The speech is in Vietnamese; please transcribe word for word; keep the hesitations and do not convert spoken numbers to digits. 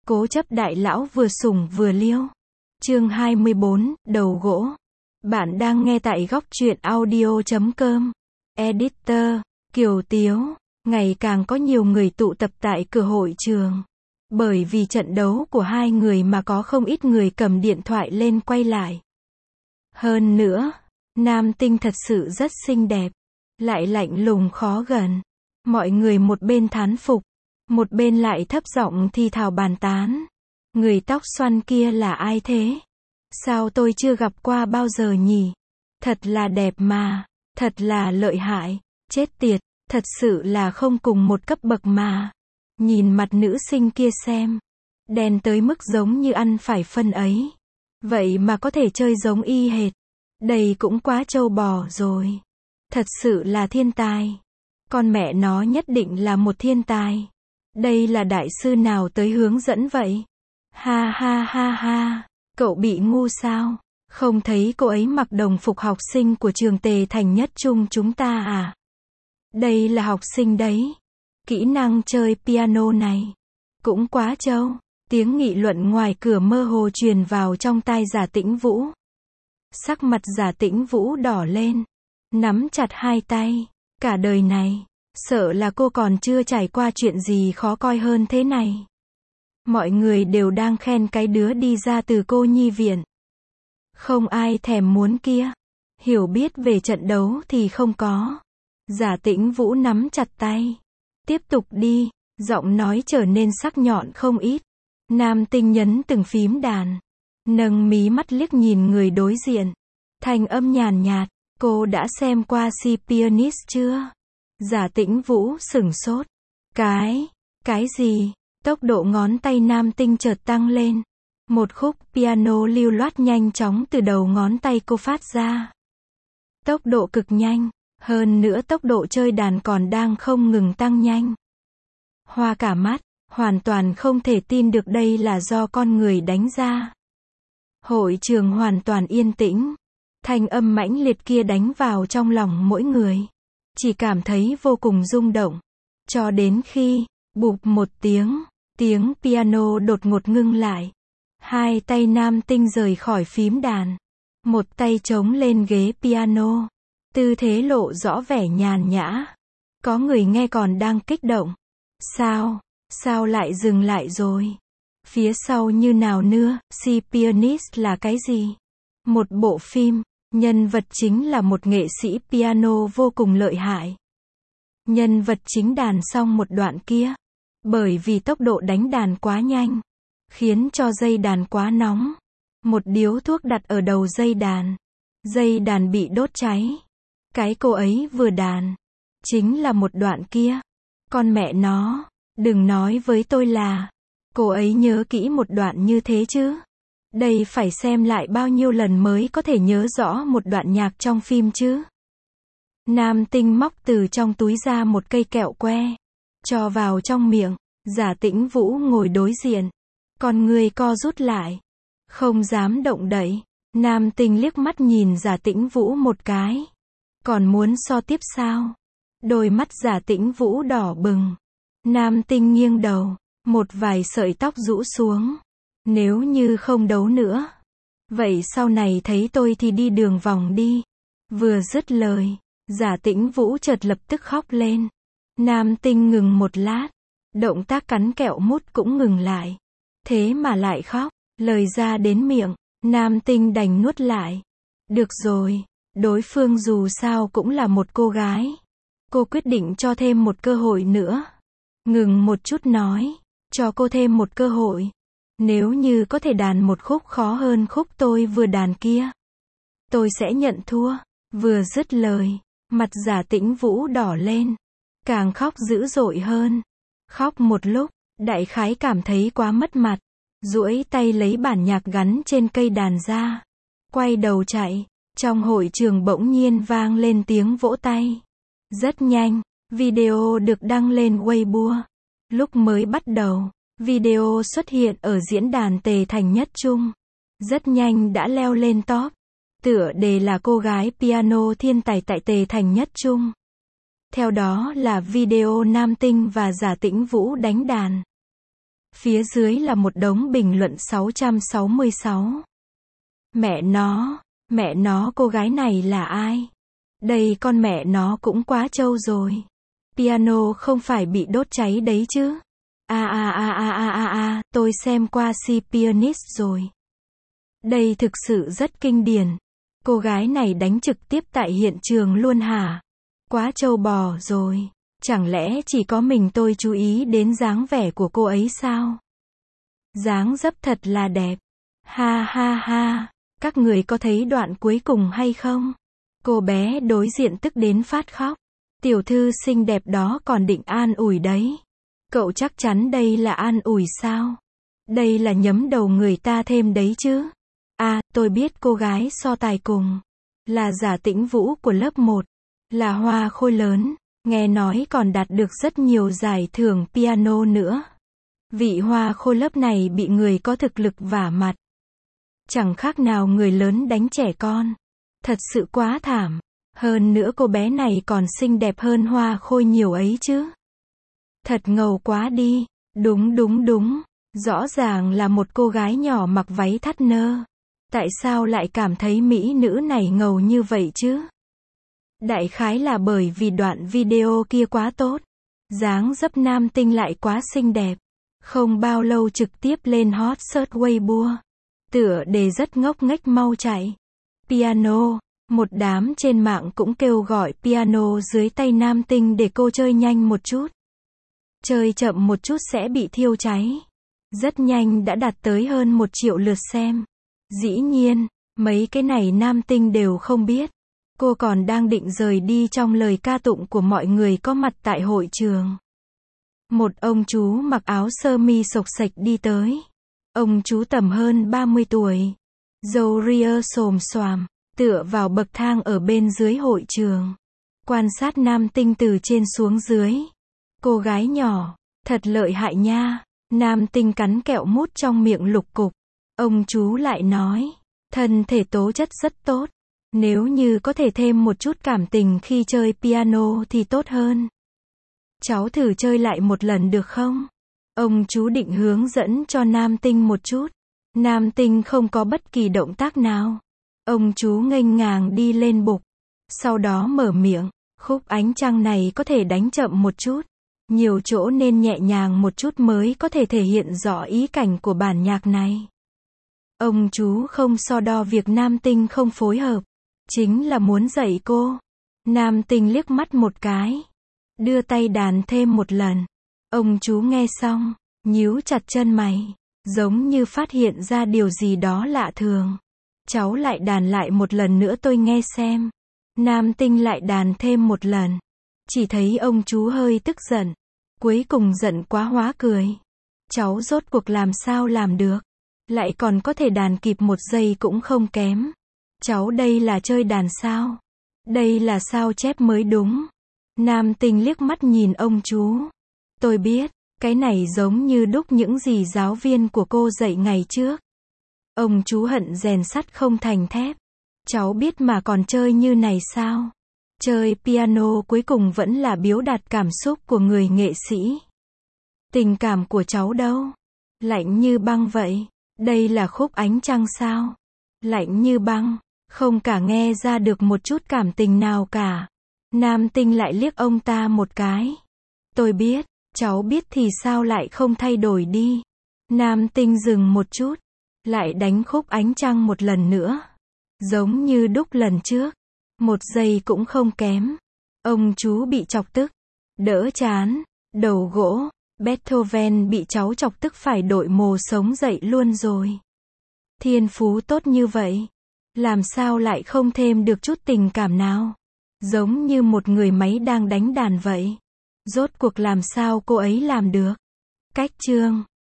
Cố chấp đại lão vừa sủng vừa liêu. Chương hai mươi bốn, đầu gỗ. Bạn đang nghe tại góc truyện audio chấm com. Editor, Kiều Tiếu. Ngày càng có nhiều người tụ tập tại cửa hội trường. Bởi vì trận đấu của hai người mà có không ít người cầm điện thoại lên quay lại. Hơn nữa, nam tinh thật sự rất xinh đẹp. Lại lạnh lùng khó gần. Mọi người một bên thán phục, một bên lại thấp giọng thì thào bàn tán. Người tóc xoăn kia là ai thế? Sao tôi chưa gặp qua bao giờ nhỉ? Thật là đẹp mà, thật là lợi hại, chết tiệt, thật sự là không cùng một cấp bậc mà. Nhìn mặt nữ sinh kia xem, đen tới mức giống như ăn phải phân ấy. Vậy mà có thể chơi giống y hệt. Đây cũng quá trâu bò rồi. Thật sự là thiên tài. Con mẹ nó nhất định là một thiên tài. Đây là đại sư nào tới hướng dẫn vậy? Ha ha ha ha, cậu bị ngu sao? Không thấy cô ấy mặc đồng phục học sinh của trường Tề Thành Nhất Trung chúng ta à? Đây là học sinh đấy. Kỹ năng chơi piano này cũng quá trâu. Tiếng nghị luận ngoài cửa mơ hồ truyền vào trong tai Giả Tĩnh Vũ. Sắc mặt Giả Tĩnh Vũ đỏ lên, nắm chặt hai tay. Cả đời này, sợ là cô còn chưa trải qua chuyện gì khó coi hơn thế này. Mọi người đều đang khen cái đứa đi ra từ cô nhi viện. Không ai thèm muốn kia. Hiểu biết về trận đấu thì không có. Giả Tĩnh Vũ nắm chặt tay. Tiếp tục đi, giọng nói trở nên sắc nhọn không ít. Nam tinh nhấn từng phím đàn. Nâng mí mắt liếc nhìn người đối diện. Thanh âm nhàn nhạt, cô đã xem qua Si Pianist chưa? Giả Tĩnh Vũ sửng sốt. Cái, cái gì? Tốc độ ngón tay nam tinh chợt tăng lên. Một khúc piano lưu loát nhanh chóng từ đầu ngón tay cô phát ra. Tốc độ cực nhanh, hơn nữa tốc độ chơi đàn còn đang không ngừng tăng nhanh. Hoa cả mắt, hoàn toàn không thể tin được đây là do con người đánh ra. Hội trường hoàn toàn yên tĩnh. Thanh âm mãnh liệt kia đánh vào trong lòng mỗi người. Chỉ cảm thấy vô cùng rung động. Cho đến khi, bụp một tiếng, tiếng piano đột ngột ngưng lại. Hai tay nam tinh rời khỏi phím đàn. Một tay chống lên ghế piano. Tư thế lộ rõ vẻ nhàn nhã. Có người nghe còn đang kích động. Sao? Sao lại dừng lại rồi? Phía sau như nào nữa? Si Pianist là cái gì? Một bộ phim. Nhân vật chính là một nghệ sĩ piano vô cùng lợi hại. Nhân vật chính đàn xong một đoạn kia. Bởi vì tốc độ đánh đàn quá nhanh, khiến cho dây đàn quá nóng. Một điếu thuốc đặt ở đầu dây đàn. Dây đàn bị đốt cháy. Cái cô ấy vừa đàn chính là một đoạn kia. Con mẹ nó, đừng nói với tôi là cô ấy nhớ kỹ một đoạn như thế chứ. Đây phải xem lại bao nhiêu lần mới có thể nhớ rõ một đoạn nhạc trong phim chứ. Nam tinh móc từ trong túi ra một cây kẹo que, cho vào trong miệng. Giả Tĩnh Vũ ngồi đối diện, con người co rút lại, không dám động đậy. Nam tinh liếc mắt nhìn Giả Tĩnh Vũ một cái. Còn muốn so tiếp sao? Đôi mắt Giả Tĩnh Vũ đỏ bừng. Nam tinh nghiêng đầu, một vài sợi tóc rũ xuống. Nếu như không đấu nữa, vậy sau này thấy tôi thì đi đường vòng đi. Vừa dứt lời, Giả Tĩnh Vũ chợt lập tức khóc lên. Nam tinh ngừng một lát, động tác cắn kẹo mút cũng ngừng lại. Thế mà lại khóc, lời ra đến miệng, nam tinh đành nuốt lại. Được rồi, đối phương dù sao cũng là một cô gái. Cô quyết định cho thêm một cơ hội nữa. Ngừng một chút nói, cho cô thêm một cơ hội. Nếu như có thể đàn một khúc khó hơn khúc tôi vừa đàn kia, tôi sẽ nhận thua. Vừa dứt lời, mặt Giả Tĩnh Vũ đỏ lên, càng khóc dữ dội hơn. Khóc một lúc, đại khái cảm thấy quá mất mặt, duỗi tay lấy bản nhạc gắn trên cây đàn ra, quay đầu chạy. Trong hội trường bỗng nhiên vang lên tiếng vỗ tay. Rất nhanh, video được đăng lên Weibo. Lúc mới bắt đầu, video xuất hiện ở diễn đàn Tề Thành Nhất Trung. Rất nhanh đã leo lên top. Tựa đề là cô gái piano thiên tài tại Tề Thành Nhất Trung. Theo đó là video nam tinh và Giả Tĩnh Vũ đánh đàn. Phía dưới là một đống bình luận sáu trăm sáu mươi sáu. Mẹ nó, mẹ nó cô gái này là ai? Đây con mẹ nó cũng quá trâu rồi. Piano không phải bị đốt cháy đấy chứ? A a a a a a a, tôi xem qua Si Pianist rồi. Đây thực sự rất kinh điển. Cô gái này đánh trực tiếp tại hiện trường luôn hả? Quá trâu bò rồi. Chẳng lẽ chỉ có mình tôi chú ý đến dáng vẻ của cô ấy sao? Dáng dấp thật là đẹp. Ha ha ha. Các người có thấy đoạn cuối cùng hay không? Cô bé đối diện tức đến phát khóc. Tiểu thư xinh đẹp đó còn định an ủi đấy. Cậu chắc chắn đây là an ủi sao? Đây là nhấm đầu người ta thêm đấy chứ. À, tôi biết cô gái so tài cùng. Là Giả Tĩnh Vũ của lớp một. Là hoa khôi lớn. Nghe nói còn đạt được rất nhiều giải thưởng piano nữa. Vị hoa khôi lớp này bị người có thực lực vả mặt. Chẳng khác nào người lớn đánh trẻ con. Thật sự quá thảm. Hơn nữa cô bé này còn xinh đẹp hơn hoa khôi nhiều ấy chứ. Thật ngầu quá đi. Đúng đúng đúng. Rõ ràng là một cô gái nhỏ mặc váy thắt nơ. Tại sao lại cảm thấy mỹ nữ này ngầu như vậy chứ? Đại khái là bởi vì đoạn video kia quá tốt. Dáng dấp nam tinh lại quá xinh đẹp. Không bao lâu trực tiếp lên hot search Weibo. Tựa đề rất ngốc nghếch mau chạy. Piano. Một đám trên mạng cũng kêu gọi piano dưới tay nam tinh để cô chơi nhanh một chút. Chơi chậm một chút sẽ bị thiêu cháy. Rất nhanh đã đạt tới hơn một triệu lượt xem. Dĩ nhiên, mấy cái này nam tinh đều không biết. Cô còn đang định rời đi trong lời ca tụng của mọi người có mặt tại hội trường. Một ông chú mặc áo sơ mi xộc xệch đi tới. Ông chú tầm hơn ba mươi tuổi. Râu ria xồm xoàm, tựa vào bậc thang ở bên dưới hội trường. Quan sát nam tinh từ trên xuống dưới. Cô gái nhỏ, thật lợi hại nha. Nam tinh cắn kẹo mút trong miệng lục cục. Ông chú lại nói, thân thể tố chất rất tốt. Nếu như có thể thêm một chút cảm tình khi chơi piano thì tốt hơn. Cháu thử chơi lại một lần được không? Ông chú định hướng dẫn cho nam tinh một chút. Nam tinh không có bất kỳ động tác nào. Ông chú nghênh ngang đi lên bục. Sau đó mở miệng, khúc ánh trăng này có thể đánh chậm một chút. Nhiều chỗ nên nhẹ nhàng một chút mới có thể thể hiện rõ ý cảnh của bản nhạc này. Ông chú không so đo việc nam tinh không phối hợp. Chính là muốn dạy cô. Nam tinh liếc mắt một cái. Đưa tay đàn thêm một lần. Ông chú nghe xong, nhíu chặt chân mày. Giống như phát hiện ra điều gì đó lạ thường. Cháu lại đàn lại một lần nữa tôi nghe xem. Nam tinh lại đàn thêm một lần. Chỉ thấy ông chú hơi tức giận. Cuối cùng giận quá hóa cười. Cháu rốt cuộc làm sao làm được. Lại còn có thể đàn kịp một giây cũng không kém. Cháu đây là chơi đàn sao? Đây là sao chép mới đúng. Nam tinh liếc mắt nhìn ông chú. Tôi biết, cái này giống như đúc những gì giáo viên của cô dạy ngày trước. Ông chú hận rèn sắt không thành thép. Cháu biết mà còn chơi như này sao? Chơi piano cuối cùng vẫn là biểu đạt cảm xúc của người nghệ sĩ. Tình cảm của cháu đâu? Lạnh như băng vậy. Đây là khúc ánh trăng sao? Lạnh như băng. Không cả nghe ra được một chút cảm tình nào cả. Nam tinh lại liếc ông ta một cái. Tôi biết, cháu biết thì sao lại không thay đổi đi. Nam tinh dừng một chút. Lại đánh khúc ánh trăng một lần nữa. Giống như đúc lần trước. Một giây cũng không kém. Ông chú bị chọc tức. Đỡ chán. Đầu gỗ. Beethoven bị cháu chọc tức phải đội mồ sống dậy luôn rồi. Thiên phú tốt như vậy. Làm sao lại không thêm được chút tình cảm nào? Giống như một người máy đang đánh đàn vậy. Rốt cuộc làm sao cô ấy làm được? Cách chương